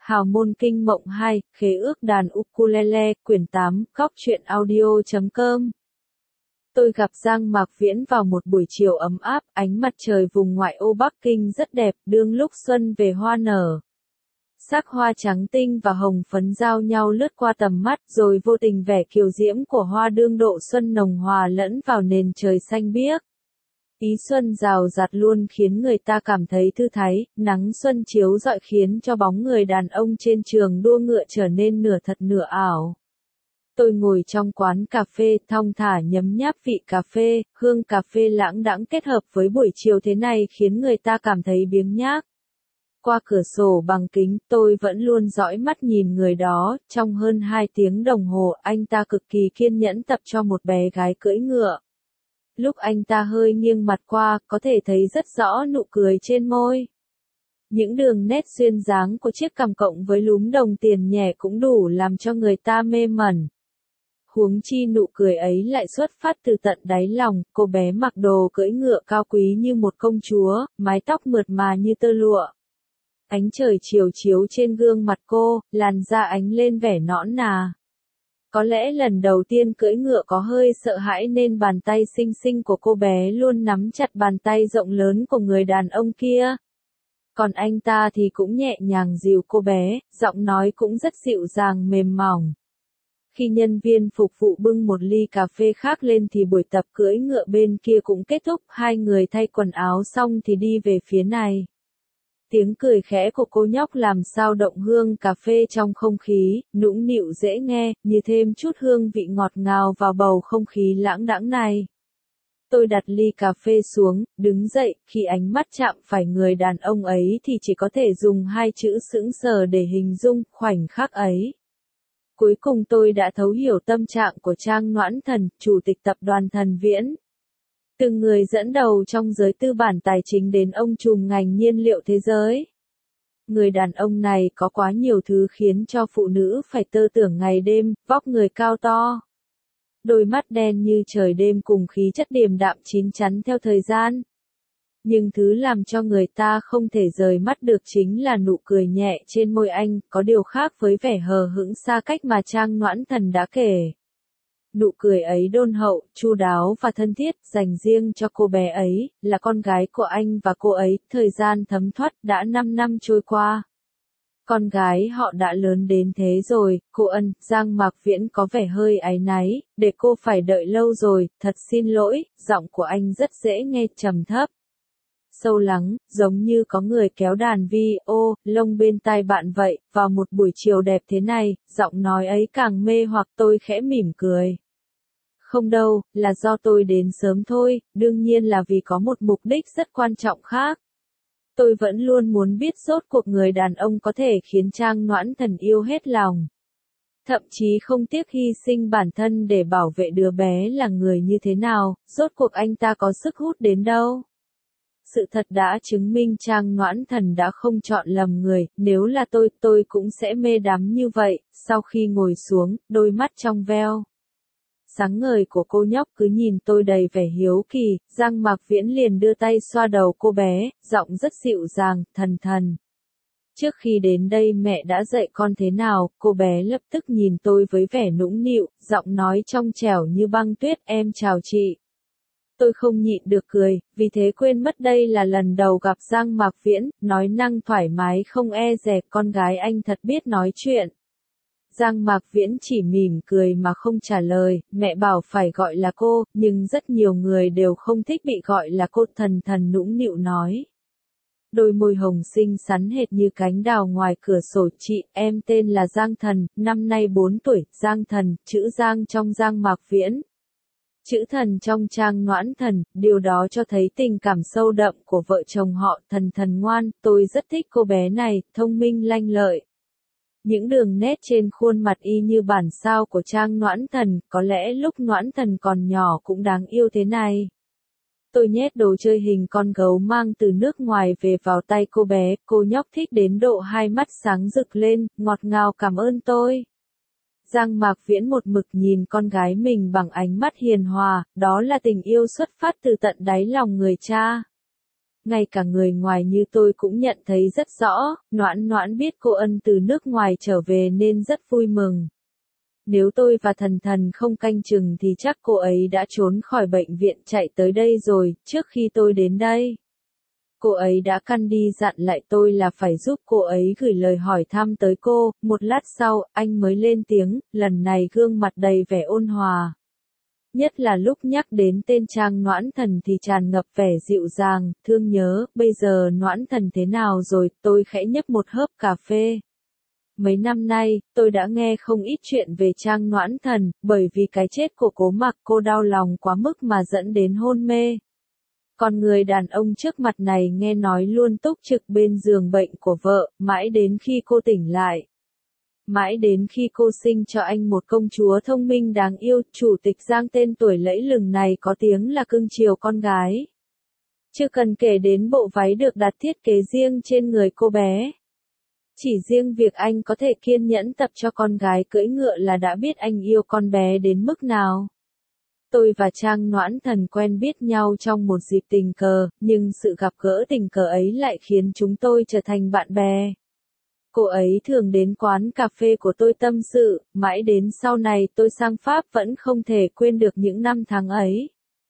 Hào môn kinh mộng 2, khế ước đàn ukulele, quyển 8, góc truyện audio.com. Tôi gặp Giang Mạc Viễn vào một buổi chiều ấm áp, ánh mặt trời vùng ngoại ô Bắc Kinh rất đẹp, đương lúc xuân về hoa nở. Sắc hoa trắng tinh và hồng phấn giao nhau lướt qua tầm mắt, rồi vô tình vẻ kiều diễm của hoa đương độ xuân nồng hòa lẫn vào nền trời xanh biếc. Ý xuân rào rạt luôn khiến người ta cảm thấy thư thái, nắng xuân chiếu rọi khiến cho bóng người đàn ông trên trường đua ngựa trở nên nửa thật nửa ảo. Tôi ngồi trong quán cà phê thong thả nhấm nháp vị cà phê, hương cà phê lãng đãng kết hợp với buổi chiều thế này khiến người ta cảm thấy biếng nhác. Qua cửa sổ bằng kính, tôi vẫn luôn dõi mắt nhìn người đó, trong hơn 2 tiếng đồng hồ, anh ta cực kỳ kiên nhẫn tập cho một bé gái cưỡi ngựa. Lúc anh ta hơi nghiêng mặt qua, có thể thấy rất rõ nụ cười trên môi. Những đường nét duyên dáng của chiếc cằm cộng với lúm đồng tiền nhẹ cũng đủ làm cho người ta mê mẩn. Huống chi nụ cười ấy lại xuất phát từ tận đáy lòng, cô bé mặc đồ cưỡi ngựa cao quý như một công chúa, mái tóc mượt mà như tơ lụa. Ánh trời chiều chiếu trên gương mặt cô, làn da ánh lên vẻ nõn nà. Có lẽ lần đầu tiên cưỡi ngựa có hơi sợ hãi nên bàn tay xinh xinh của cô bé luôn nắm chặt bàn tay rộng lớn của người đàn ông kia. Còn anh ta thì cũng nhẹ nhàng dìu cô bé, giọng nói cũng rất dịu dàng mềm mỏng. Khi nhân viên phục vụ bưng một ly cà phê khác lên thì buổi tập cưỡi ngựa bên kia cũng kết thúc, hai người thay quần áo xong thì đi về phía này. Tiếng cười khẽ của cô nhóc làm sao động hương cà phê trong không khí, nũng nịu dễ nghe, như thêm chút hương vị ngọt ngào vào bầu không khí lãng đãng này. Tôi đặt ly cà phê xuống, đứng dậy, khi ánh mắt chạm phải người đàn ông ấy thì chỉ có thể dùng 2 chữ sững sờ để hình dung khoảnh khắc ấy. Cuối cùng tôi đã thấu hiểu tâm trạng của Trang Noãn Thần, chủ tịch tập đoàn Thần Viễn. Từ người dẫn đầu trong giới tư bản tài chính đến ông trùm ngành nhiên liệu thế giới. Người đàn ông này có quá nhiều thứ khiến cho phụ nữ phải tơ tưởng ngày đêm, vóc người cao to. Đôi mắt đen như trời đêm cùng khí chất điềm đạm chín chắn theo thời gian. Nhưng thứ làm cho người ta không thể rời mắt được chính là nụ cười nhẹ trên môi anh, có điều khác với vẻ hờ hững xa cách mà Trang Noãn Thần đã kể. Nụ cười ấy đôn hậu, chu đáo và thân thiết, dành riêng cho cô bé ấy, là con gái của anh và cô ấy, thời gian thấm thoát, đã 5 năm trôi qua. Con gái họ đã lớn đến thế rồi, cô Ân, Giang Mạc Viễn có vẻ hơi áy náy, để cô phải đợi lâu rồi, thật xin lỗi, giọng của anh rất dễ nghe, trầm thấp. Sâu lắng, giống như có người kéo đàn vi ô, lông bên tai bạn vậy, vào một buổi chiều đẹp thế này, giọng nói ấy càng mê hoặc tôi khẽ mỉm cười. Không đâu, là do tôi đến sớm thôi, đương nhiên là vì có một mục đích rất quan trọng khác. Tôi vẫn luôn muốn biết rốt cuộc người đàn ông có thể khiến Trang Noãn Thần yêu hết lòng. Thậm chí không tiếc hy sinh bản thân để bảo vệ đứa bé là người như thế nào, rốt cuộc anh ta có sức hút đến đâu. Sự thật đã chứng minh Trang Noãn Thần đã không chọn lầm người, nếu là tôi cũng sẽ mê đắm như vậy. Sau khi ngồi xuống, đôi mắt trong veo sáng ngời của cô nhóc cứ nhìn tôi đầy vẻ hiếu kỳ, Giang Mạc Viễn liền đưa tay xoa đầu cô bé, giọng rất dịu dàng, thần thần. Trước khi đến đây mẹ đã dạy con thế nào, cô bé lập tức nhìn tôi với vẻ nũng nịu, giọng nói trong trẻo như băng tuyết, em chào chị. Tôi không nhịn được cười, vì thế quên mất đây là lần đầu gặp Giang Mạc Viễn, nói năng thoải mái không e dè, con gái anh thật biết nói chuyện. Giang Mạc Viễn chỉ mỉm cười mà không trả lời, mẹ bảo phải gọi là cô, nhưng rất nhiều người đều không thích bị gọi là cô, thần thần nũng nịu nói. Đôi môi hồng xinh xắn hệt như cánh đào ngoài cửa sổ, chị, em tên là Giang Thần, năm nay 4 tuổi, Giang Thần, chữ Giang trong Giang Mạc Viễn. Chữ Thần trong Trang Noãn Thần, điều đó cho thấy tình cảm sâu đậm của vợ chồng họ, Thần Thần ngoan, tôi rất thích cô bé này, thông minh lanh lợi. Những đường nét trên khuôn mặt y như bản sao của Trang Noãn Thần, có lẽ lúc Noãn Thần còn nhỏ cũng đáng yêu thế này. Tôi nhét đồ chơi hình con gấu mang từ nước ngoài về vào tay cô bé, cô nhóc thích đến độ hai mắt sáng rực lên, ngọt ngào cảm ơn tôi. Giang Mạc Viễn một mực nhìn con gái mình bằng ánh mắt hiền hòa, đó là tình yêu xuất phát từ tận đáy lòng người cha. ngay cả người ngoài như tôi cũng nhận thấy rất rõ, Noãn Noãn biết cô Ân từ nước ngoài trở về nên rất vui mừng. Nếu tôi và Thần Thần không canh chừng thì chắc cô ấy đã trốn khỏi bệnh viện chạy tới đây rồi, trước khi tôi đến đây. Cô ấy đã căn đi dặn lại tôi là phải giúp cô ấy gửi lời hỏi thăm tới cô, một lát sau, anh mới lên tiếng, lần này gương mặt đầy vẻ ôn hòa. Nhất là lúc nhắc đến tên Trang Noãn Thần thì tràn ngập vẻ dịu dàng, thương nhớ, bây giờ Noãn Thần thế nào rồi, tôi khẽ nhấp một hớp cà phê. Mấy năm nay, tôi đã nghe không ít chuyện về Trang Noãn Thần, bởi vì cái chết của Cố Mặc cô đau lòng quá mức mà dẫn đến hôn mê. Còn người đàn ông trước mặt này nghe nói luôn túc trực bên giường bệnh của vợ, mãi đến khi cô tỉnh lại. Mãi đến khi cô sinh cho anh một công chúa thông minh đáng yêu, chủ tịch Giang tên tuổi lẫy lừng này có tiếng là cưng chiều con gái. Chưa cần kể đến bộ váy được đặt thiết kế riêng trên người cô bé. Chỉ riêng việc anh có thể kiên nhẫn tập cho con gái cưỡi ngựa là đã biết anh yêu con bé đến mức nào. Tôi và Trang Noãn Thần quen biết nhau trong một dịp tình cờ, nhưng sự gặp gỡ tình cờ ấy lại khiến chúng tôi trở thành bạn bè. Cô ấy thường đến quán cà phê của tôi tâm sự, mãi đến sau này tôi sang Pháp vẫn không thể quên được những năm tháng ấy.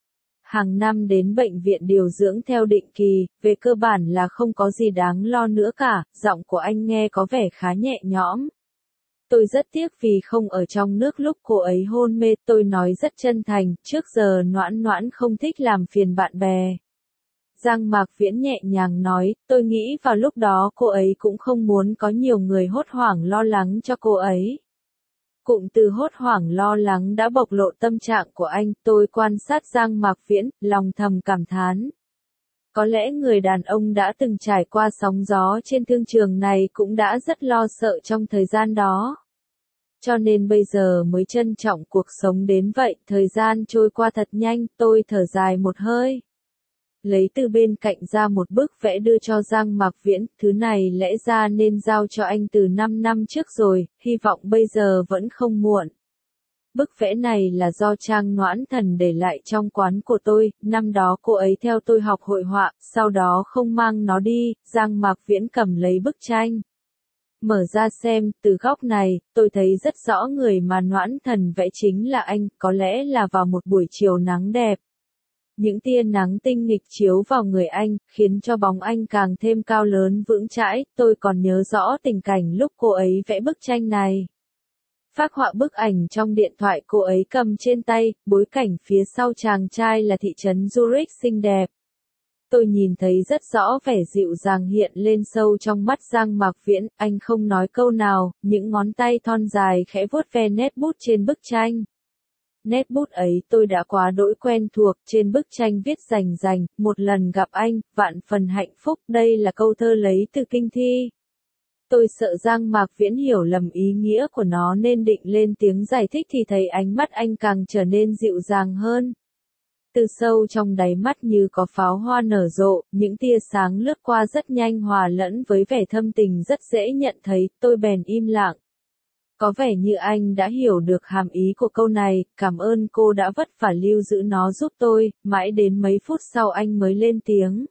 Hàng năm đến bệnh viện điều dưỡng theo định kỳ, về cơ bản là không có gì đáng lo nữa cả, giọng của anh nghe có vẻ khá nhẹ nhõm. Tôi rất tiếc vì không ở trong nước lúc cô ấy hôn mê, tôi nói rất chân thành, trước giờ Noãn Noãn không thích làm phiền bạn bè. Giang Mạc Viễn nhẹ nhàng nói, tôi nghĩ vào lúc đó cô ấy cũng không muốn có nhiều người hốt hoảng lo lắng cho cô ấy. Cụm từ hốt hoảng lo lắng đã bộc lộ tâm trạng của anh, tôi quan sát Giang Mạc Viễn, lòng thầm cảm thán. Có lẽ người đàn ông đã từng trải qua sóng gió trên thương trường này cũng đã rất lo sợ trong thời gian đó. Cho nên bây giờ mới trân trọng cuộc sống đến vậy, thời gian trôi qua thật nhanh, tôi thở dài một hơi. Lấy từ bên cạnh ra một bức vẽ đưa cho Giang Mạc Viễn, thứ này lẽ ra nên giao cho anh từ 5 năm trước rồi, hy vọng bây giờ vẫn không muộn. Bức vẽ này là do Trang Noãn Thần để lại trong quán của tôi, năm đó cô ấy theo tôi học hội họa, sau đó không mang nó đi, Giang Mạc Viễn cầm lấy bức tranh. Mở ra xem, từ góc này, tôi thấy rất rõ người mà Noãn Thần vẽ chính là anh, có lẽ là vào một buổi chiều nắng đẹp. Những tia nắng tinh nghịch chiếu vào người anh, khiến cho bóng anh càng thêm cao lớn vững chãi, tôi còn nhớ rõ tình cảnh lúc cô ấy vẽ bức tranh này. Phác họa bức ảnh trong điện thoại cô ấy cầm trên tay, bối cảnh phía sau chàng trai là thị trấn Zurich xinh đẹp. Tôi nhìn thấy rất rõ vẻ dịu dàng hiện lên sâu trong mắt Giang Mạc Viễn, anh không nói câu nào, những ngón tay thon dài khẽ vuốt ve nét bút trên bức tranh. Nét bút ấy tôi đã quá đỗi quen thuộc, trên bức tranh viết rành rành, một lần gặp anh, vạn phần hạnh phúc, đây là câu thơ lấy từ kinh thi. Tôi sợ Giang Mạc Viễn hiểu lầm ý nghĩa của nó nên định lên tiếng giải thích thì thấy ánh mắt anh càng trở nên dịu dàng hơn. Từ sâu trong đáy mắt như có pháo hoa nở rộ, những tia sáng lướt qua rất nhanh hòa lẫn với vẻ thâm tình rất dễ nhận thấy, tôi bèn im lặng. Có vẻ như anh đã hiểu được hàm ý của câu này, cảm ơn cô đã vất vả lưu giữ nó giúp tôi, mãi đến mấy phút sau anh mới lên tiếng.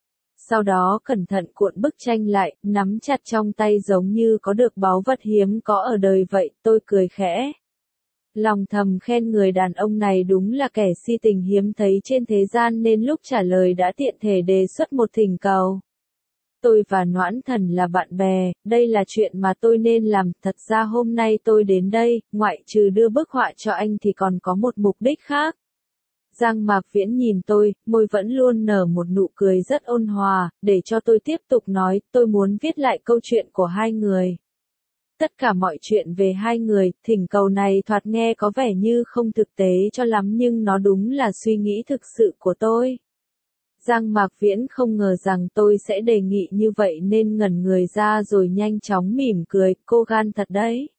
Sau đó cẩn thận cuộn bức tranh lại, nắm chặt trong tay giống như có được báu vật hiếm có ở đời vậy, tôi cười khẽ. Lòng thầm khen người đàn ông này đúng là kẻ si tình hiếm thấy trên thế gian nên lúc trả lời đã tiện thể đề xuất một thỉnh cầu. Tôi và Noãn Thần là bạn bè, đây là chuyện mà tôi nên làm, thật ra hôm nay tôi đến đây, ngoại trừ đưa bức họa cho anh thì còn có một mục đích khác. Giang Mạc Viễn nhìn tôi, môi vẫn luôn nở một nụ cười rất ôn hòa, để cho tôi tiếp tục nói, tôi muốn viết lại câu chuyện của hai người. Tất cả mọi chuyện về hai người, thỉnh cầu này thoạt nghe có vẻ như không thực tế cho lắm nhưng nó đúng là suy nghĩ thực sự của tôi. Giang Mạc Viễn không ngờ rằng tôi sẽ đề nghị như vậy nên ngẩn người ra rồi nhanh chóng mỉm cười, cô gan thật đấy.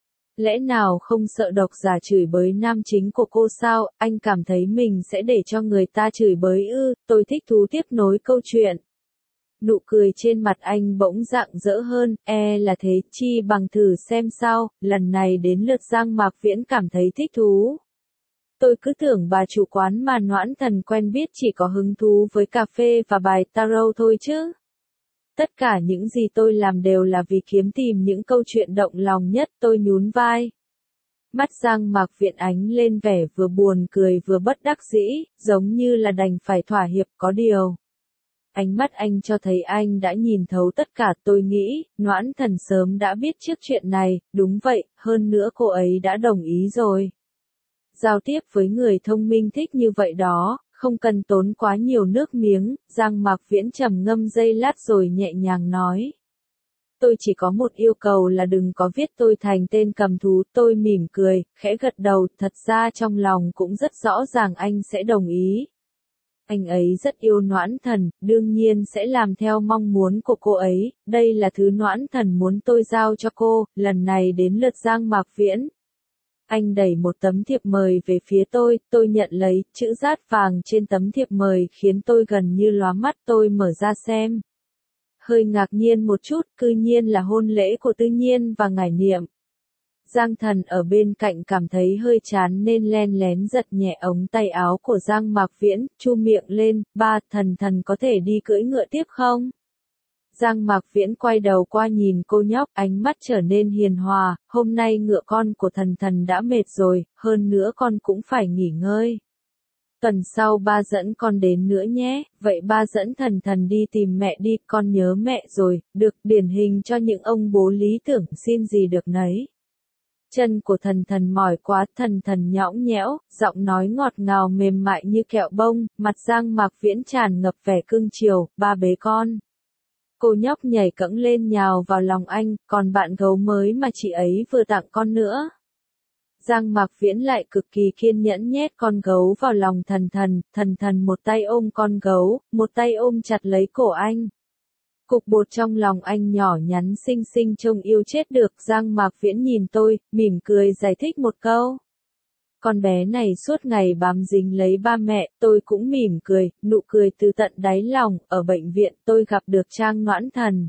Lẽ nào không sợ độc giả chửi bới nam chính của cô sao, anh cảm thấy mình sẽ để cho người ta chửi bới ư, tôi thích thú tiếp nối câu chuyện. Nụ cười trên mặt anh bỗng rạng rỡ hơn, là thế, chi bằng thử xem sao, lần này đến lượt Giang Mạc Viễn cảm thấy thích thú. Tôi cứ tưởng bà chủ quán mà Noãn Thần quen biết chỉ có hứng thú với cà phê và bài tarot thôi chứ. Tất cả những gì tôi làm đều là vì kiếm tìm những câu chuyện động lòng nhất, tôi nhún vai. Mắt Giang Mạc Viễn ánh lên vẻ vừa buồn cười vừa bất đắc dĩ, giống như là đành phải thỏa hiệp có điều. Ánh mắt anh cho thấy anh đã nhìn thấu tất cả, tôi nghĩ, Noãn Thần sớm đã biết trước chuyện này, đúng vậy, hơn nữa cô ấy đã đồng ý rồi. Giao tiếp với người thông minh thích như vậy đó, không cần tốn quá nhiều nước miếng, Giang Mạc Viễn trầm ngâm giây lát rồi nhẹ nhàng nói. Tôi chỉ có một yêu cầu là đừng có viết tôi thành tên cầm thú, tôi mỉm cười, khẽ gật đầu, thật ra trong lòng cũng rất rõ ràng anh sẽ đồng ý. Anh ấy rất yêu Noãn Thần, đương nhiên sẽ làm theo mong muốn của cô ấy, đây là thứ Noãn Thần muốn tôi giao cho cô, lần này đến lượt Giang Mạc Viễn. Anh đẩy một tấm thiệp mời về phía tôi nhận lấy, chữ dát vàng trên tấm thiệp mời khiến tôi gần như lóa mắt, tôi mở ra xem. Hơi ngạc nhiên một chút, cư nhiên là hôn lễ của Tư Nhiên và Ngải Niệm. Giang Thần ở bên cạnh cảm thấy hơi chán nên len lén giật nhẹ ống tay áo của Giang Mạc Viễn, chu miệng lên, ba, Thần có thể đi cưỡi ngựa tiếp không? Giang Mạc Viễn quay đầu qua nhìn cô nhóc, ánh mắt trở nên hiền hòa, hôm nay ngựa con của Thần đã mệt rồi, hơn nữa con cũng phải nghỉ ngơi. Tuần sau ba dẫn con đến nữa nhé, vậy ba dẫn Thần đi tìm mẹ đi, con nhớ mẹ rồi, được, điển hình cho những ông bố lý tưởng, xin gì được nấy. Chân của Thần mỏi quá, Thần nhõng nhẽo, giọng nói ngọt ngào mềm mại như kẹo bông, mặt Giang Mạc Viễn tràn ngập vẻ cưng chiều, ba bế con. Cô nhóc nhảy cẫng lên nhào vào lòng anh, còn bạn gấu mới mà chị ấy vừa tặng con nữa. Giang Mạc Viễn lại cực kỳ kiên nhẫn nhét con gấu vào lòng Thần một tay ôm con gấu, một tay ôm chặt lấy cổ anh. Cục bột trong lòng anh nhỏ nhắn xinh xinh trông yêu chết được, Giang Mạc Viễn nhìn tôi, mỉm cười giải thích một câu. Con bé này suốt ngày bám dính lấy ba mẹ, tôi cũng mỉm cười, nụ cười từ tận đáy lòng, ở bệnh viện tôi gặp được Trang Noãn Thần.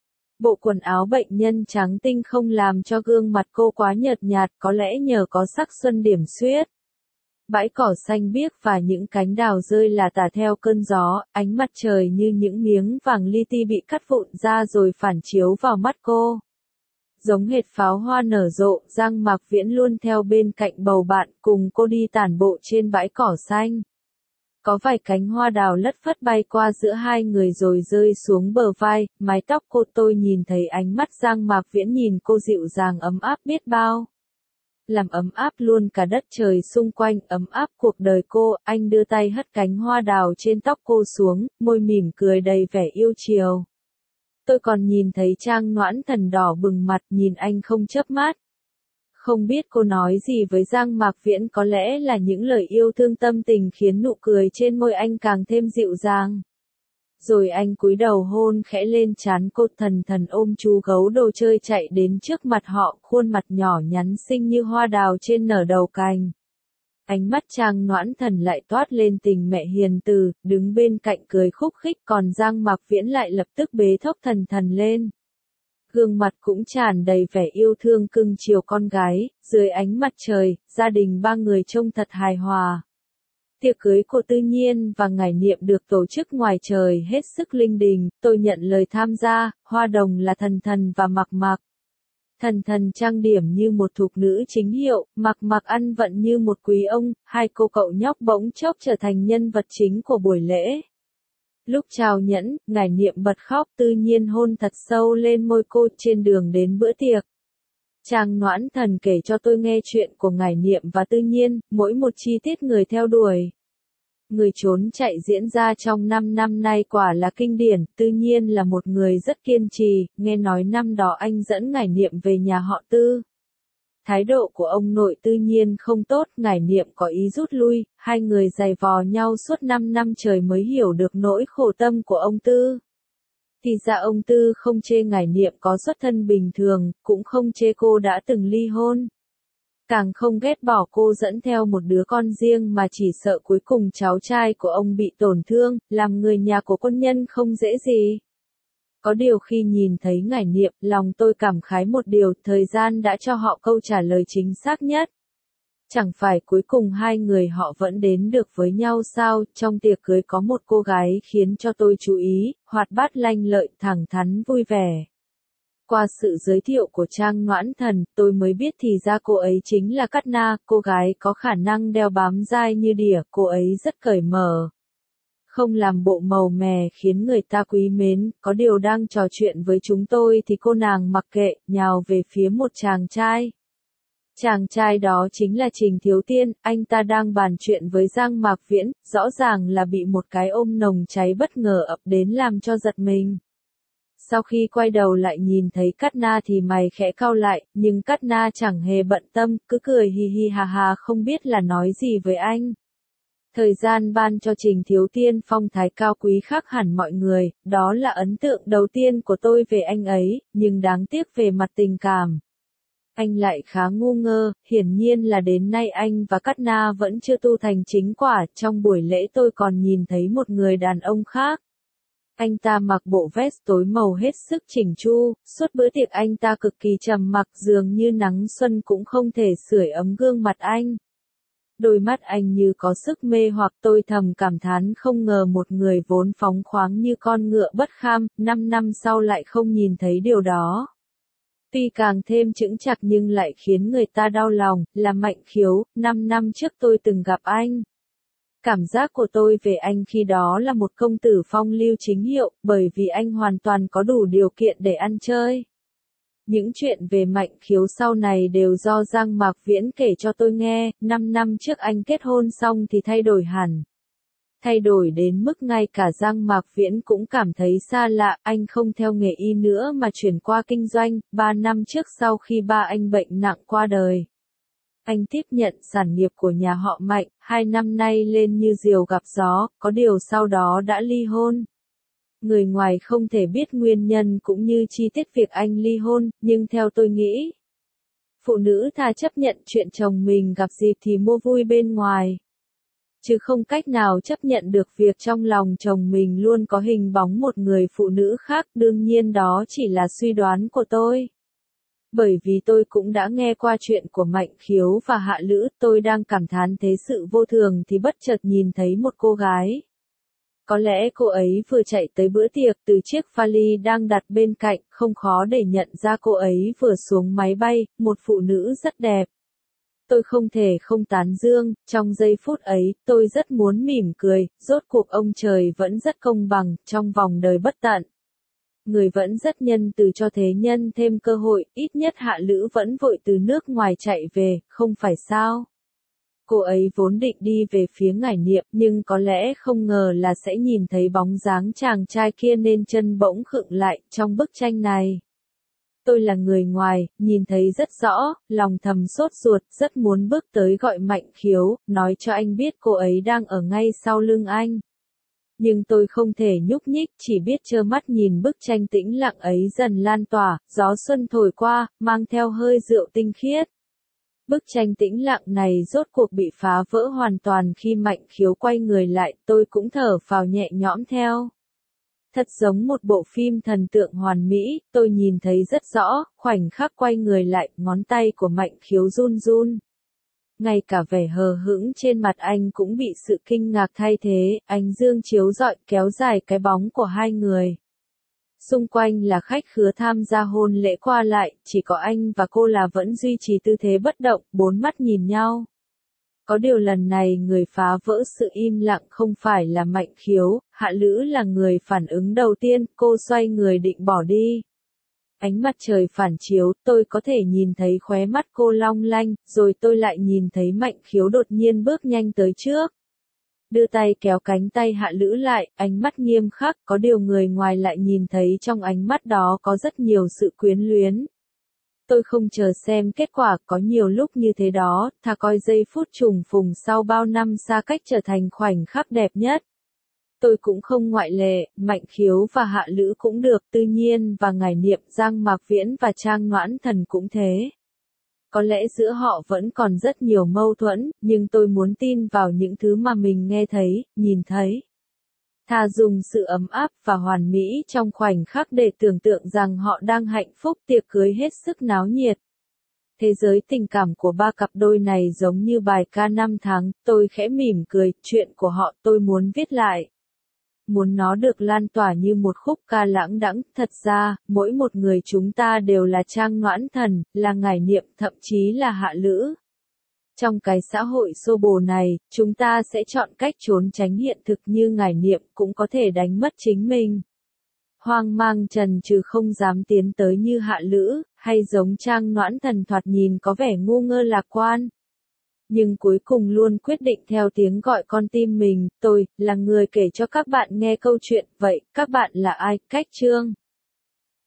Bộ quần áo bệnh nhân trắng tinh không làm cho gương mặt cô quá nhợt nhạt, có lẽ nhờ có sắc xuân điểm xuyết. Bãi cỏ xanh biếc và những cánh đào rơi là tả theo cơn gió, ánh mặt trời như những miếng vàng li ti bị cắt vụn ra rồi phản chiếu vào mắt cô. Giống hệt pháo hoa nở rộ, Giang Mạc Viễn luôn theo bên cạnh bầu bạn, cùng cô đi tản bộ trên bãi cỏ xanh. Có vài cánh hoa đào lất phất bay qua giữa hai người rồi rơi xuống bờ vai, mái tóc cô, tôi nhìn thấy ánh mắt Giang Mạc Viễn nhìn cô dịu dàng ấm áp biết bao. Làm ấm áp luôn cả đất trời xung quanh, ấm áp cuộc đời cô, anh đưa tay hất cánh hoa đào trên tóc cô xuống, môi mỉm cười đầy vẻ yêu chiều. Tôi còn nhìn thấy Trang Noãn Thần đỏ bừng mặt nhìn anh không chớp mắt. Không biết cô nói gì với Giang Mạc Viễn, có lẽ là những lời yêu thương tâm tình khiến nụ cười trên môi anh càng thêm dịu dàng. Rồi anh cúi đầu hôn khẽ lên trán cô, Thần ôm chú gấu đồ chơi chạy đến trước mặt họ, khuôn mặt nhỏ nhắn xinh như hoa đào trên nở đầu cành. Ánh mắt Trang Noãn Thần lại toát lên tình mẹ hiền từ, đứng bên cạnh cười khúc khích, còn Giang Mạc Viễn lại lập tức bế thốc Thần lên. Gương mặt cũng tràn đầy vẻ yêu thương cưng chiều con gái, dưới ánh mặt trời, gia đình ba người trông thật hài hòa. Tiệc cưới của Tư Nhiên và Ngải Niệm được tổ chức ngoài trời hết sức linh đình, tôi nhận lời tham gia, hoa đồng là Thần và Mạc Mạc. Thần trang điểm như một thục nữ chính hiệu, Mạc Mạc ăn vận như một quý ông, hai cô cậu nhóc bỗng chốc trở thành nhân vật chính của buổi lễ. Lúc trao nhẫn, Ngải Niệm bật khóc, Tư Nhiên hôn thật sâu lên môi cô trên đường đến bữa tiệc. Trang Noãn Thần kể cho tôi nghe chuyện của Ngải Niệm và Tư Nhiên, mỗi một chi tiết người theo đuổi. Người trốn chạy diễn ra trong 5 năm nay quả là kinh điển, Tư Nhiên là một người rất kiên trì, nghe nói năm đó anh dẫn Ngải Niệm về nhà họ Tư. Thái độ của ông nội Tư Nhiên không tốt, Ngải Niệm có ý rút lui, hai người giày vò nhau suốt 5 năm trời mới hiểu được nỗi khổ tâm của ông Tư. Thì ra ông Tư không chê Ngải Niệm có xuất thân bình thường, cũng không chê cô đã từng ly hôn. Càng không ghét bỏ cô dẫn theo một đứa con riêng mà chỉ sợ cuối cùng cháu trai của ông bị tổn thương, làm người nhà của quân nhân không dễ gì. Có điều khi nhìn thấy Ngải Niệm, lòng tôi cảm khái một điều, thời gian đã cho họ câu trả lời chính xác nhất. Chẳng phải cuối cùng hai người họ vẫn đến được với nhau sao? Trong tiệc cưới có một cô gái khiến cho tôi chú ý, hoạt bát lanh lợi, thẳng thắn vui vẻ. Qua sự giới thiệu của Trang Noãn Thần, tôi mới biết thì ra cô ấy chính là Cát Na, cô gái có khả năng đeo bám dai như đỉa, cô ấy rất cởi mở. Không làm bộ màu mè khiến người ta quý mến, có điều đang trò chuyện với chúng tôi thì cô nàng mặc kệ, nhào về phía một chàng trai. Chàng trai đó chính là Trình Thiếu Tiên, anh ta đang bàn chuyện với Giang Mạc Viễn, rõ ràng là bị một cái ôm nồng cháy bất ngờ ập đến làm cho giật mình. Sau khi quay đầu lại nhìn thấy Cát Na thì mày khẽ cau lại, nhưng Cát Na chẳng hề bận tâm, cứ cười hi hi hà hà không biết là nói gì với anh. Thời gian ban cho Trình Thiếu Tiên phong thái cao quý khác hẳn mọi người, đó là ấn tượng đầu tiên của tôi về anh ấy, nhưng đáng tiếc về mặt tình cảm. Anh lại khá ngu ngơ, hiển nhiên là đến nay anh và Cát Na vẫn chưa tu thành chính quả, trong buổi lễ tôi còn nhìn thấy một người đàn ông khác. Anh ta mặc bộ vest tối màu hết sức chỉnh chu, suốt bữa tiệc anh ta cực kỳ trầm mặc dường như nắng xuân cũng không thể sưởi ấm gương mặt anh. Đôi mắt anh như có sức mê hoặc tôi thầm cảm thán không ngờ một người vốn phóng khoáng như con ngựa bất kham, 5 năm sau lại không nhìn thấy điều đó. Tuy càng thêm chững chạc nhưng lại khiến người ta đau lòng, là Mạnh Khiếu, 5 năm trước tôi từng gặp anh. Cảm giác của tôi về anh khi đó là một công tử phong lưu chính hiệu, bởi vì anh hoàn toàn có đủ điều kiện để ăn chơi. Những chuyện về Mạnh Khiếu sau này đều do Giang Mạc Viễn kể cho tôi nghe, 5 năm trước anh kết hôn xong thì thay đổi hẳn. Thay đổi đến mức ngay cả Giang Mạc Viễn cũng cảm thấy xa lạ, anh không theo nghề y nữa mà chuyển qua kinh doanh, 3 năm trước sau khi ba anh bệnh nặng qua đời. Anh tiếp nhận sản nghiệp của nhà họ Mạnh, 2 năm nay lên như diều gặp gió, có điều sau đó đã ly hôn. Người ngoài không thể biết nguyên nhân cũng như chi tiết việc anh ly hôn, nhưng theo tôi nghĩ, phụ nữ thà chấp nhận chuyện chồng mình gặp dịp thì mua vui bên ngoài. Chứ không cách nào chấp nhận được việc trong lòng chồng mình luôn có hình bóng một người phụ nữ khác, đương nhiên đó chỉ là suy đoán của tôi. Bởi vì tôi cũng đã nghe qua chuyện của Mạnh Khiếu và Hạ Lữ, tôi đang cảm thán thế sự vô thường thì bất chợt nhìn thấy một cô gái. Có lẽ cô ấy vừa chạy tới bữa tiệc từ chiếc vali đang đặt bên cạnh, không khó để nhận ra cô ấy vừa xuống máy bay, một phụ nữ rất đẹp. Tôi không thể không tán dương, trong giây phút ấy, tôi rất muốn mỉm cười, rốt cuộc ông trời vẫn rất công bằng, trong vòng đời bất tận. Người vẫn rất nhân từ cho thế nhân thêm cơ hội, ít nhất Hạ Lữ vẫn vội từ nước ngoài chạy về, không phải sao? Cô ấy vốn định đi về phía Ngải Niệm nhưng có lẽ không ngờ là sẽ nhìn thấy bóng dáng chàng trai kia nên chân bỗng khựng lại trong bức tranh này. Tôi là người ngoài, nhìn thấy rất rõ, lòng thầm sốt ruột, rất muốn bước tới gọi Mạnh Khiếu, nói cho anh biết cô ấy đang ở ngay sau lưng anh. Nhưng tôi không thể nhúc nhích, chỉ biết trơ mắt nhìn bức tranh tĩnh lặng ấy dần lan tỏa, gió xuân thổi qua, mang theo hơi rượu tinh khiết. Bức tranh tĩnh lặng này rốt cuộc bị phá vỡ hoàn toàn khi Mạnh Khiếu quay người lại, tôi cũng thở phào nhẹ nhõm theo. Thật giống một bộ phim thần tượng hoàn mỹ, tôi nhìn thấy rất rõ, khoảnh khắc quay người lại, ngón tay của Mạnh Khiếu run run. Ngay cả vẻ hờ hững trên mặt anh cũng bị sự kinh ngạc thay thế, ánh dương chiếu rọi kéo dài cái bóng của hai người. Xung quanh là khách khứa tham gia hôn lễ qua lại, chỉ có anh và cô là vẫn duy trì tư thế bất động, bốn mắt nhìn nhau. Có điều lần này người phá vỡ sự im lặng không phải là Mạnh Khiếu, Hạ Lữ là người phản ứng đầu tiên, cô xoay người định bỏ đi. Ánh mặt trời phản chiếu, tôi có thể nhìn thấy khóe mắt cô long lanh, rồi tôi lại nhìn thấy Mạnh Khiếu đột nhiên bước nhanh tới trước. Đưa tay kéo cánh tay Hạ Lữ lại, ánh mắt nghiêm khắc, có điều người ngoài lại nhìn thấy trong ánh mắt đó có rất nhiều sự quyến luyến. Tôi không chờ xem kết quả, có nhiều lúc như thế đó, thà coi giây phút trùng phùng sau bao năm xa cách trở thành khoảnh khắc đẹp nhất. Tôi cũng không ngoại lệ, Mạnh Khiếu và Hạ Lữ cũng được, Tư Nhiên và Ngải Niệm, Giang Mạc Viễn và Trang Noãn Thần cũng thế. Có lẽ giữa họ vẫn còn rất nhiều mâu thuẫn, nhưng tôi muốn tin vào những thứ mà mình nghe thấy, nhìn thấy. Thà dùng sự ấm áp và hoàn mỹ trong khoảnh khắc để tưởng tượng rằng họ đang hạnh phúc, tiệc cưới hết sức náo nhiệt. Thế giới tình cảm của ba cặp đôi này giống như bài ca năm tháng, tôi khẽ mỉm cười, chuyện của họ tôi muốn viết lại. Muốn nó được lan tỏa như một khúc ca lãng đãng, thật ra, mỗi một người chúng ta đều là Trang Noãn Thần, là Ngải Niệm, thậm chí là Hạ Lữ. Trong cái xã hội xô bồ này, chúng ta sẽ chọn cách trốn tránh hiện thực như Ngải Niệm cũng có thể đánh mất chính mình. Hoang mang trần trừ không dám tiến tới như Hạ Lữ, hay giống Trang Noãn Thần thoạt nhìn có vẻ ngu ngơ lạc quan. Nhưng cuối cùng luôn quyết định theo tiếng gọi con tim mình, tôi, là người kể cho các bạn nghe câu chuyện, vậy, các bạn là ai, Cách Chương?